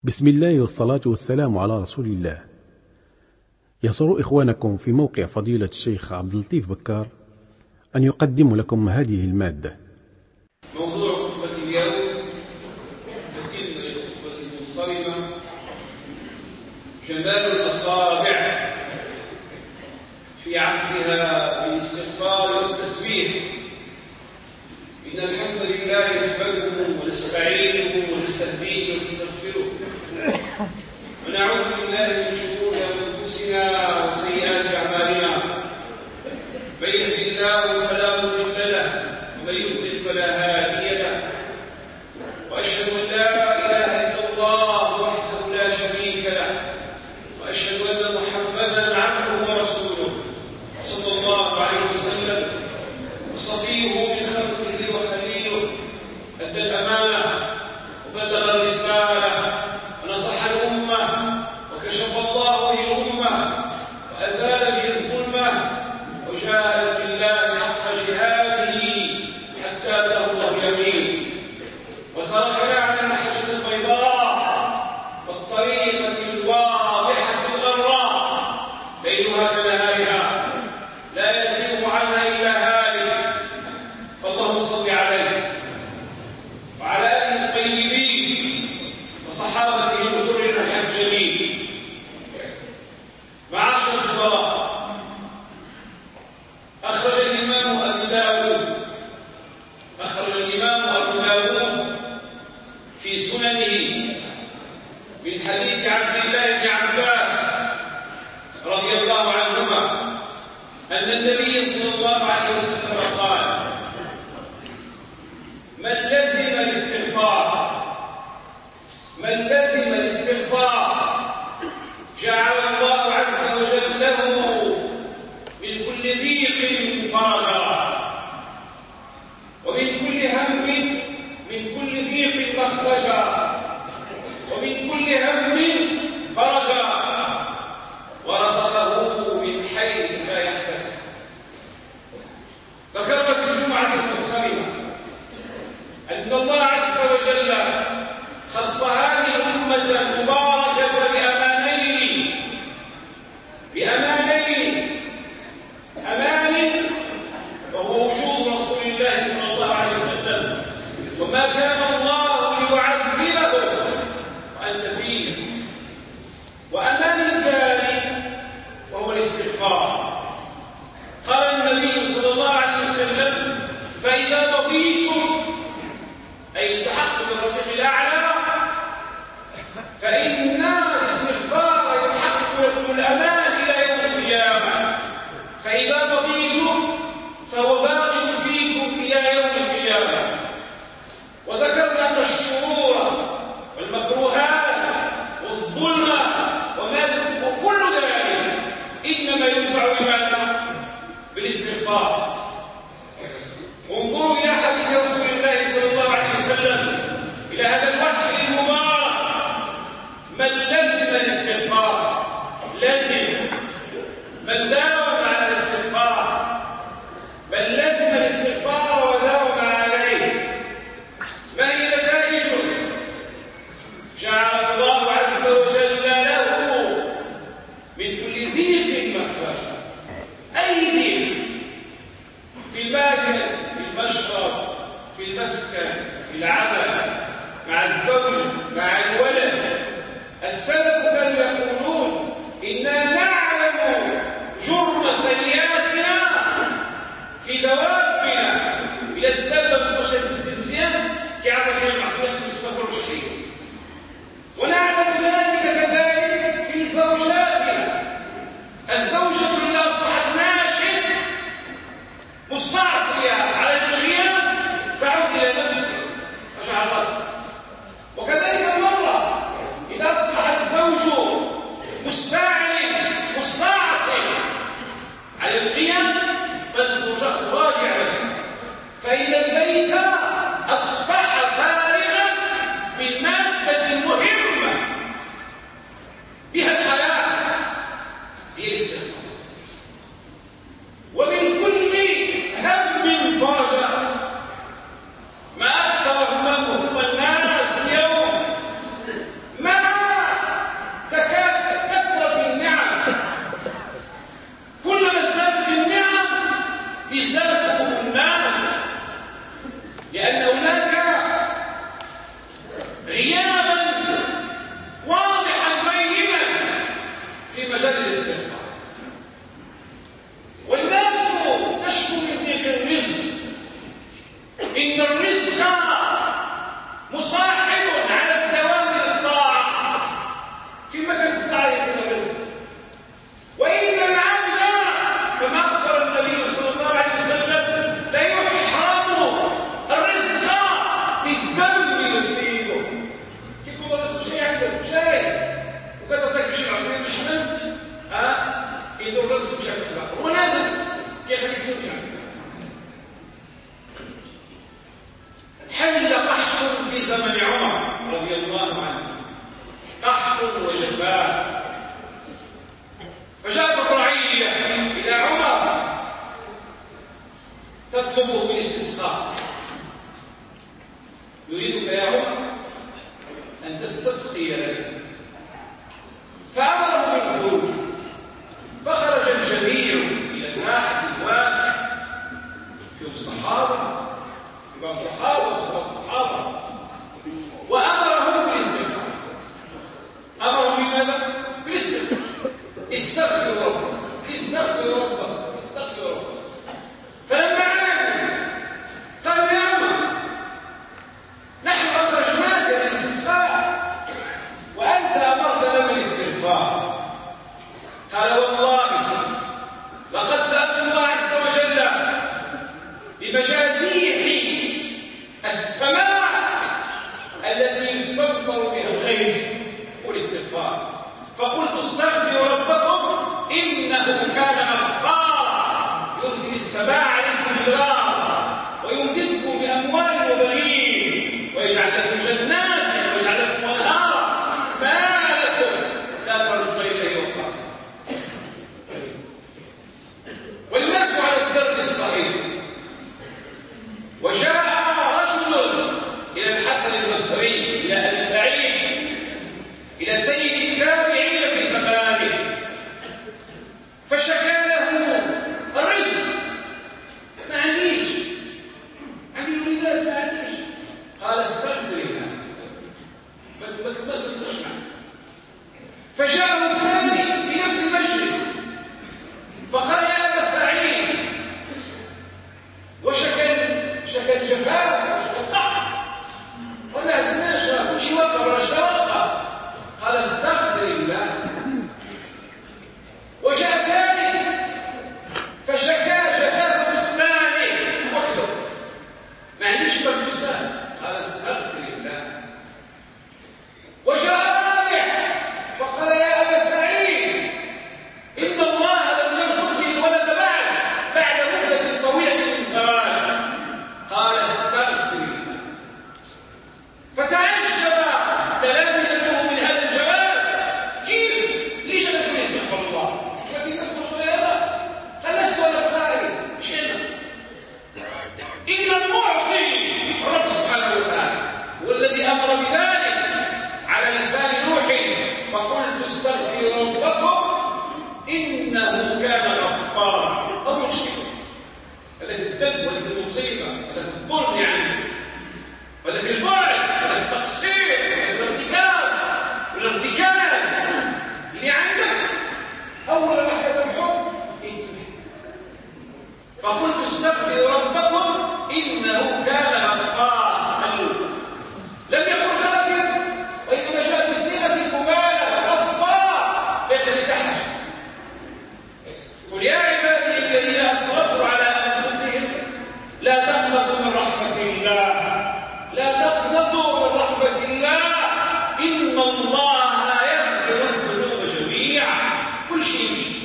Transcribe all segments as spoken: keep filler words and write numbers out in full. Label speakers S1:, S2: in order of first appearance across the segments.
S1: بسم الله والصلاة والسلام على رسول الله. يسر إخوانكم في موقع فضيلة الشيخ عبد اللطيف بكار أن يقدم لكم هذه المادة.
S2: موضوع خطبة اليوم تتم الخطبة المنصرمة جمال الأصابع في عقدها بالاستغفار والتسبيح. إن الحمد لله نحمده ونستعينه ونستهديه ونستغفره ونعوذ بالله من شرور أنفسنا وسيئات أعمالنا. من يهد الله فلا مضل له ومن يضلل فلا هادي له، وأشهد أن لا إله إلا الله وحده لا شريك له، وأشهد أن محمدا عبده ورسوله صلى الله عليه وسلم، وصفيه من خلقه وخليله، أدى الأمانة وبلغ الرسالة ونصح الأمة وكشف الله به الأمة وأزال به الظلمة وجاهد في الله حق جهاده حتى أتاه الله اليقين، وتركنا على المحجة البيضاء والطريقة الواضحة الغراء ليلها كنهارها لا يزيغ عنها إلا هالك. فاللهم صل عليه وعلى آله الطيبين وصحابته الغر المحجلين. معاشر الفضلاء، أخرج الإمام أبو داود أخرج الإمام أبو داود في سننه من حديث عبد الله بن عباس رضي الله عنهما أن النبي صلى الله عليه وسلم قال: من لزم الاستغفار من لزم الاستغفار جعل الله عز وجل له من كل ضيق فرجا، ومن كل هم من كل ضيق مخرجا، ومن كل هم فرجا، ورزقه من حيث لا يحتسب. ذكرنا في الجمعة المنصرمة أن الله عز وجل خص هذه الأمة المباركة بأمانين بأمانين أمان وهو وجود رسول الله صلى الله عليه وسلم، وما كان الله ليعذبهم وأنت فيهم، وأمان ثاني وهو الاستغفار. قال النبي صلى الله عليه وسلم: فإذا رضيتم أي التحقت بالرفيق الأعلى فإن الاستغفار يحقق لكم الأمان إلى يوم القيامة، فإذا رضيتم فهو باق فيكم إلى يوم القيامة. وذكرنا أن الشرور والمكروهات والظلم وكل ذلك إنما ينفع بماذا؟ بالاستغفار. انظروا إلى حديث رسول الله صلى الله عليه وسلم، إلى هذا الوحي المبارك: من لزم الاستغفار لزم، من داوم على الاستغفار، من لزم الاستغفار وداوم عليه، ما هي نتائجه؟ جعل الله عز وجل له من كل ضيق مخرجا. أي ضيق في الماكل، في المشرب، في المسكن، في العمل، مع الزوج، مع الولد. السلف كانوا يقولون: إنا نعلم جرم واستسقي له، فأمره بالخروج، فخرج الجميع إلى ساحة واسعة فيهم الصحابة كبار الصحابة وصغار الصحابة، وأمرهم بالاستغفار. أمرهم بماذا؟ بالاستغفار. استغفروا ربكم، استغفروا ربكم، استغفروا ربكم. فلما عادوا قالوا يا عم نحن أخرجناك من الاستسقاء وأنت أمرتنا بالاستغفار. قال والله لقد سألت الله عز وجل بمجاديح السماء التي يستمطر بها الغيث والاستغفار، فقلت استغفروا ربكم إنه كان غفارا يرسل السماء عليكم مدرارا ويمددكم بأموال وبنين ويجعل لكم جنات ويجعل لكم أنهارا ما لكم لا ترجون إليه وقارا. والناس على الدرب الصحيح. وجاء رجل إلى الحسن البصري إلى أبي سعيد إلى سيد التابعين في زمانه، فشكى له الرزق، ما عنديش، عندي الولاد ما عنديش. قال استغفر الله، ما تقدرش معه. فجاءه ثاني في نفس المجلس فقال يا أبا سعيد، وشكى شكى الجفاف وشكى القحط ولا عندناش كل شيء وقف ولا اشترطها. قال استغفر الله. وجاء ثالث فشكى جفاف بستانه وحده، ما عنديش بستان. قال استغفر الله. وجاء رابع فقال يا أبا سعيد إن الله لم يرزقني الولد بعد بعد مدة طويلة من زواج. قال استغفر الله. فتعجب تلامذته من هذا الجواب، كيف؟ ليش أنا تقول استغفر الله؟ مش فاكر تدخل ولا لا؟ قال لست ولا قارئ، مش أنا. إن المعطي الرب سبحانه وتعالى هو الذي أمر بذلك على لسان نوح، فقلت استغفروا ربكم إنه كان غفارا. أول شيء هذا الذنب وهذه المصيبة هذا الظلم يعني وذاك البعد وذاك التقصير وذاك الارتكاب والارتكاز اللي عندك، أول ما حدث الحب انتبه. فقلت استغفروا ربكم إنه كان غفارا. لم يقل غافر وإنما جاء بصيغة المبالغة، غفار يتفتح. قل يا عبادي الذين أسرفوا على أنفسهم لا تقنطوا من رحمة الله، لا تقنطوا من رحمة الله إن الله لا يغفر الذنوب جميعا. كل شيء يمشي.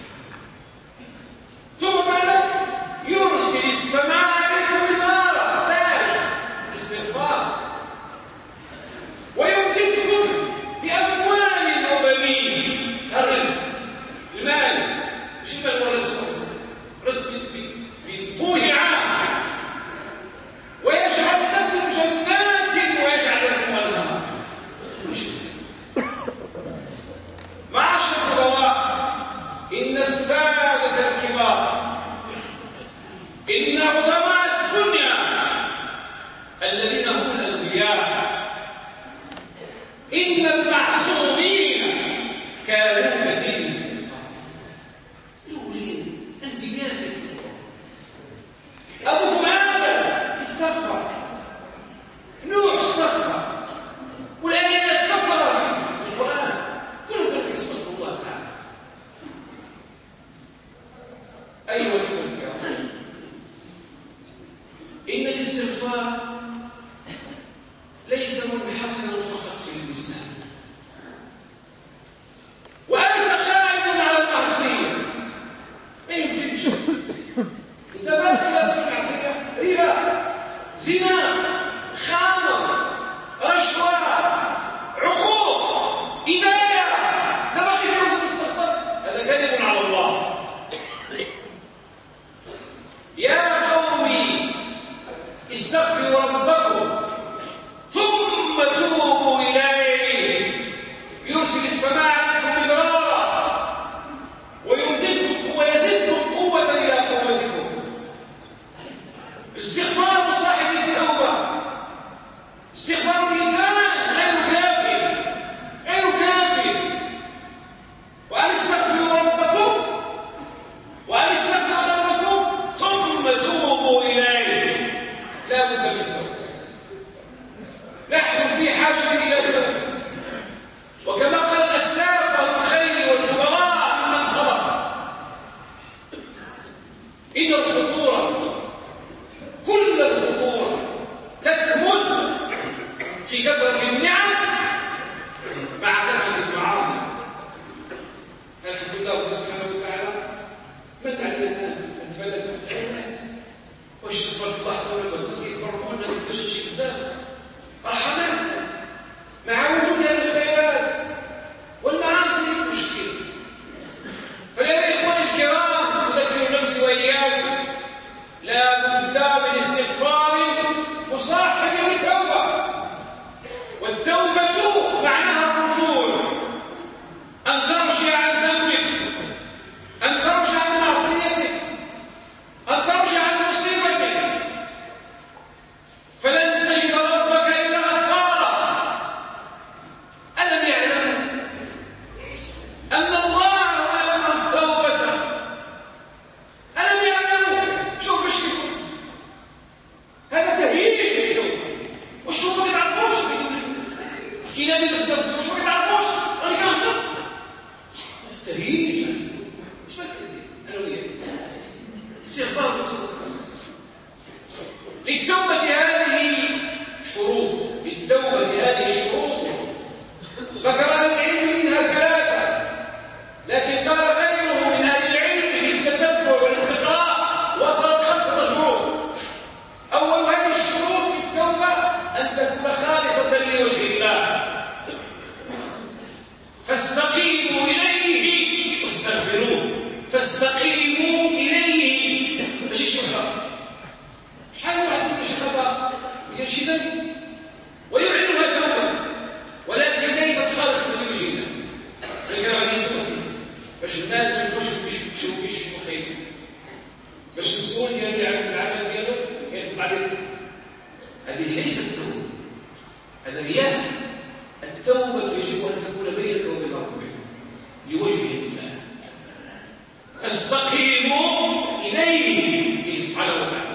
S2: ثم ماذا؟ يرسل السماء عليكم مدرارا، باش استغفار، ويمددكم بأموال وبنين. الرزق المال مش المال والرزق، رزق بمفهومه عام. ويجعل لكم جنات ويجعل لكم أنهارا. مش معاشر الفضلاء، إن السادة الكبار، إن عظماء الدنيا الذين هم الأنبياء، إن المعصومين كانوا كثير الاستغفار. الأولين أنبياء الاستغفار. أبوهم آدم استغفر، نوح استغفر، والآيات كثرت في القرآن كلهم يستغفر الله تعالى. أيها الأخوة الكرام، إن الاستغفار ليس منحصرا فقط في اللسان، ذكر أهل العلم منها ثلاثة، لكن قال غيره من أهل العلم بالتتبع والاستقراء وصلت خمسة شروط. أول هذه الشروط في التوبة أن تكون خالصة لوجه الله، فاستقيموا إليه واستغفروه. فاستقيموا إليه ماشي شبهة. شحال واحد يدير شي خطأ يدير شي ذنب ويعلنها توبة، ولكن ليست خالصة لوجه الله. غير غادي يتوب باش الناس ما يبقاوش يشوفوا فيه شي خير، باش المسؤول ديالو يعرف العمل ديالو يطلع عليه. هذه ليست توبة، هذا رياء. التوبة يجب أن تكون بينك وبين ربك لوجه الله. فاستقيموا إليه سبحانه وتعالى.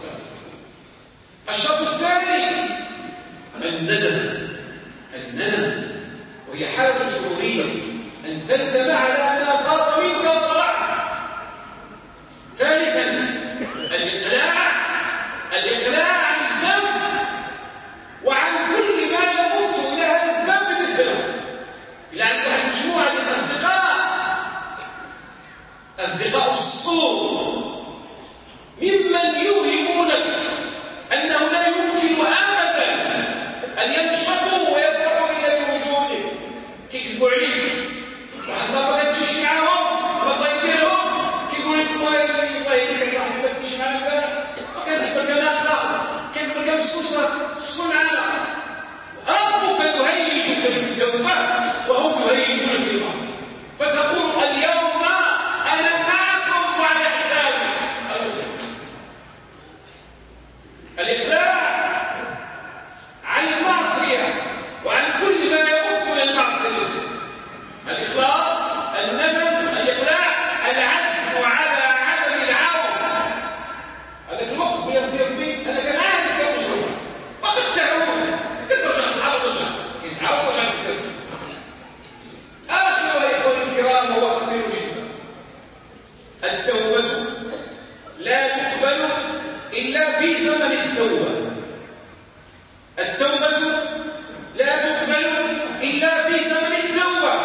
S2: الشرط الثاني الندم. الندم وهي حالة شعورية، أن تندم على ما فات منك وصلح. ثالثا الإقلاع. الإقلاع عن الذنب وعن كل ما يمت إلى هذا الذنب مثله. إلى أن واحد مجموعة من الأصدقاء، أصدقاء السوء، ممن يوهمونك أنه لا يمكن أبدا أن ينشطوا ويفرحوا إلا بوجودك، كيكذبوا عليك. واحد ما بغا تمشي معاهم مصايب ديالهم كيقول لك والله الله يهديك صاحبي ما تمشيش معنا البارح، كنحبك انا صاحبي كنحبك مسوسه سكن معنا. ربك يهيجك بالتوبه وهم يهيجونك بالمعصيه، فتقول اليوم انا معكم وعلى حسابي المسلم. الاقلاع عن المعصيه وعن كل ما يمت الى المعصيه. الإخلاص، الندم، الإقلاع، العزم على عدم العودة. هذا الوقت بيصير فيه أنا كان عادي كان مش رجع وقت تعود كنت رجع تعود رجع كنت تعود رجع سكر. آخر يا إخواني الكرام هو خطير جدا. التوبة لا تقبل إلا في زمن التوبة. التوبة لا تقبل إلا في زمن التوبة،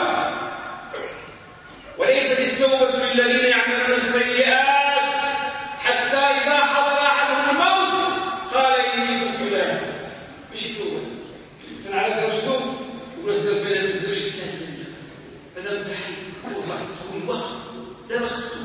S2: وليست التوبة للذين يعملون السيئات حتى إذا حضر أحدهم الموت قال إني تبت الآن. ماشي توبة. الإنسان على درجة موت يقول أستغفر الله تقدرش هذا امتحان توبة طول الوقت لا بس.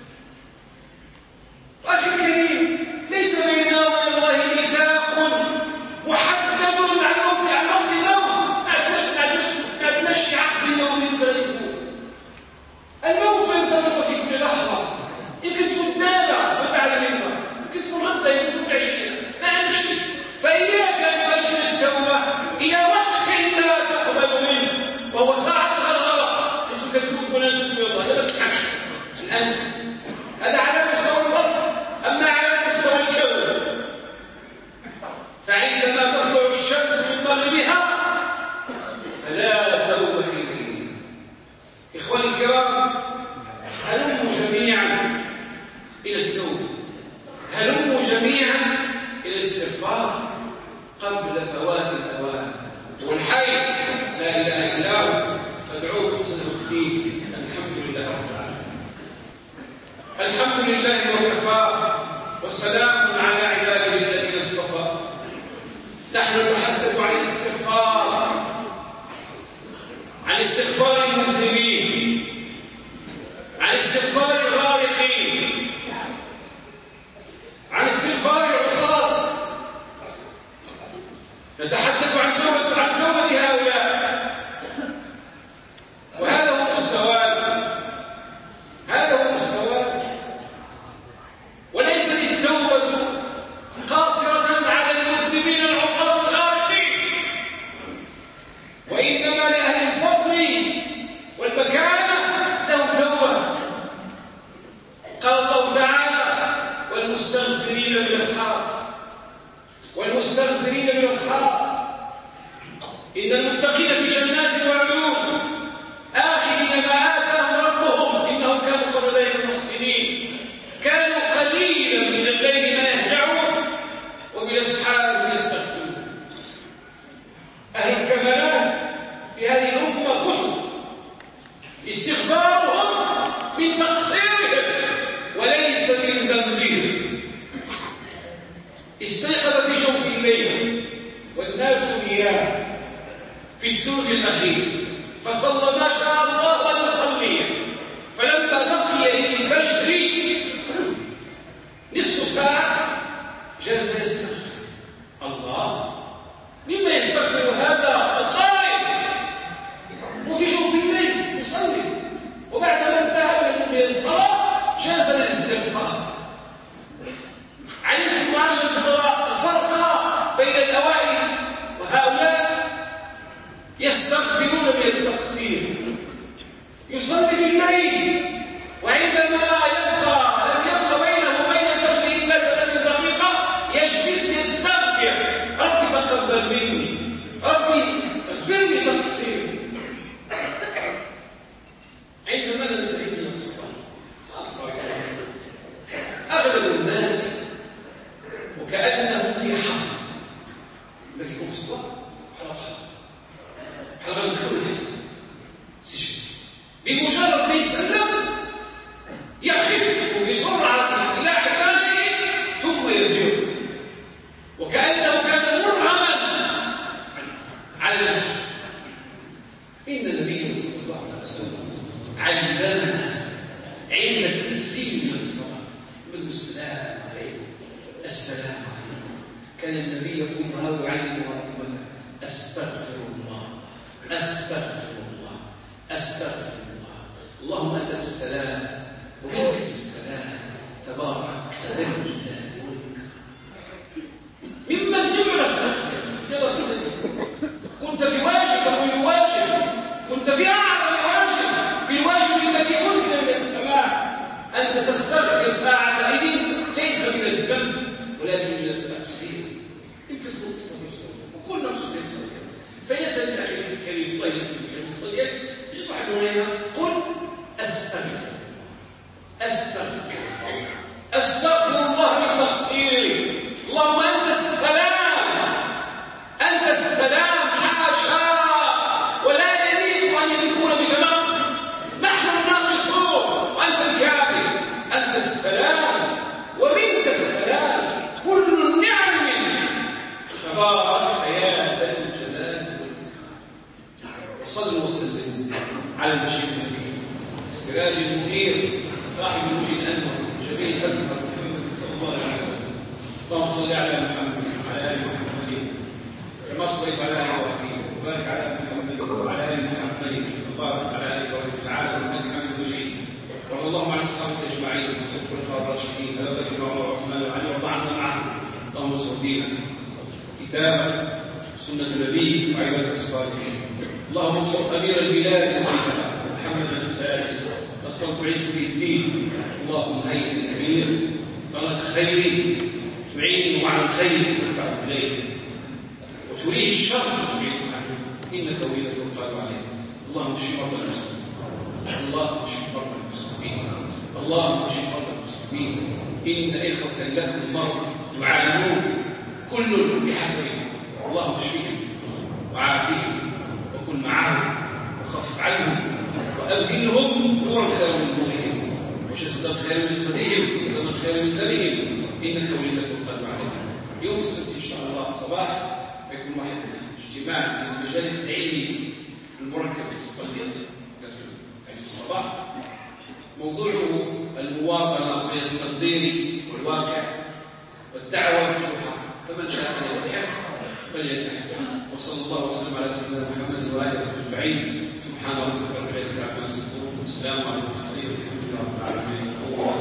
S2: أخي الكريم، ليس بيننا وبين الله ميثاق محدد عن موت عن موت الموت. ما عندناش عقد يوم ينتهي. الموت ينتظر في كل لحظة. يمكن تكون دابة ما تعلم منها، يمكن تكون غدا، يمكن تكون عشية، ما عندكش شيء. فإياك أن ترجع التوبة إلى وقت لا تقبل منه وهو ساعة الغرغرة. أنت كتموت ولا تشوف في الله، لا ما تضحكش الآن. هذا على مستوى الفرد. أما على مستوى الكون فعندما تطلع الشمس من مغربها فلا توبة إليه. إخواني الكرام، هلموا جميعا إلى التوبة، هلموا جميعا إلى الاستغفار قبل فوات الأوان. والحي لا إله إلا هو فادعوه مخلصين الدين. الحمد لله رب العالمين. الحمد لله وكفى والسلام على عباده الذين اصطفى. نحن نتحدث عن الاستغفار، عن استغفار المذنبين، عن استغفار الغارقين، عن استغفار العصاة. نتحدث عن توبة عن توبة هؤلاء، وهذا هو السواد، هذا هو السواد. وليست التوبة قاصرة على المذنبين العصاة الغارقين، وإنما لأهل الفضل والمكانة لهم توبة. قال استغفارهم من تقصيرهم وليس من ذنبهم. استيقظ في جوف الليل والناس نيام في الثلث الأخير فصلى ما شاء الله أن يصلي، فلما بقي للفجر نصف ساعة جلس يستغفر. الله، مما يستغفر هذا الخائف وفي جوف الليل يصلي، وبعدما انتهى من الصلاة جلس للاستغفار. علمت معاشرة الفرق بين الأوائل وهؤلاء يستغفرون من التقصير. يصلي بالليل وعندما يبقى لم يبقى بينه وبين الفجر إلا ثلاث دقيقة يجلس يستغفر: ربي تقبل مني، ربي اغفرني تقصيري. عندما ننتهي من الصلاة صلاة الفجر أغلب الناس وكأنه في حرب، لكن يكون في الصلاة حرب حرب حرب الخلق سجن. بمجرد ما يسلم يخف بسرعة إلى حكامه ثم يرجع وكأنه كان مرهما على نفسه. إن النبي صلى الله عليه وسلم علمنا عند التسليم من الصلاة بدء السلام عليكم، السلام عليكم. كان النبي يقول ويعلم أمته: أستغفر الله، أستغفر الله، أستغفر الله. اللهم أنت السلام ومنك السلام، تبارك ذا الجلال والإكرام. ممن يبغى استغفر كنت في واجب تقول واجب، كنت في أعظم واجب، في الواجب الذي أنزل من السماء. أنت تستغفر ساعة إذن ليس من الذنب ولكن من التقصير. يمكن تكون تستغفر وكلنا نستغفر. فيسأل الأخي الكريم الله يسلمك المصليات يجب واحد عليها: قل أستغفر، أستغفر، أستغفر الله من تقصيري. اللهم أنت السلام، أنت السلام، حاشا ولا يليق أن يكون بك نقص. نحن الناقصون وأنت الكامل. أنت السلام ومنك السلام، كل النعم منك. تبارك يا ذا الجلال والإكرام. صلوا وسلموا على البشير النبي السراج المنير صاحب الوجه الأنور جميل الأزهر محمد صلى الله عليه وسلم. اللهم صل على محمد وعلى آل محمد كما صليت على إبراهيم وبارك على محمد وعلى آل محمد وبارك على آل إبراهيم في العالم إنك حميد مجيد. وارض اللهم عن الصحابة أجمعين وسلم الخلفاء الراشدين أبي بكر وعمر وعثمان وعلي وارض عنا معهم. اللهم انصر دينك كتابك سنة نبيك وعبادك الصالحين. اللهم انصر أمير البلاد محمد السادس، نصرت تعيش في الدين. اللهم هيئ الأمير قناة خير تعينه على الخير تدفع إليه وتريه الشر تعينه عنه، إنك وليك القادر عليه. اللهم اشف مرضى المسلمين، اللهم اشف مرضى المسلمين، اللهم اشف مرضى المسلمين. إن إخوة لكم مرضى يعانون كل بحسبه. اللهم اشفهم وعافهم وكن معهم وخفف عنهم وأبدلهم نورا خيرا من نورهم وجسدا خيرا من جسدهم ودما خيرا من دمهم، إنك وليك القادر عليه. يوم السبت إن شاء الله صباح يكون واحد اجتماع من المجالس العلمي في المركب في الصقلية في الصباح، موضوعه المواطنة بين التقدير والواقع والدعوة والفتحة، فمن شاء أن يلتحق فليلتحق. وصلى الله وسلم على سيدنا محمد وآله وصحبه أجمعين. سبحان ربك رب العزة عما يصفون والسلام على المرسلين والحمد لله رب العالمين.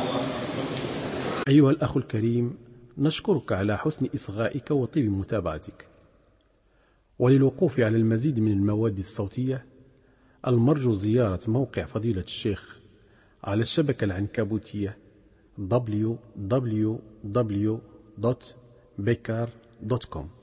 S1: أيها الأخ الكريم، نشكرك على حسن إصغائك وطيب متابعتك. وللوقوف على المزيد من المواد الصوتية المرجو زيارة موقع فضيلة الشيخ على الشبكة العنكبوتية دبليو دبليو دبليو دوت بيكار دوت كوم.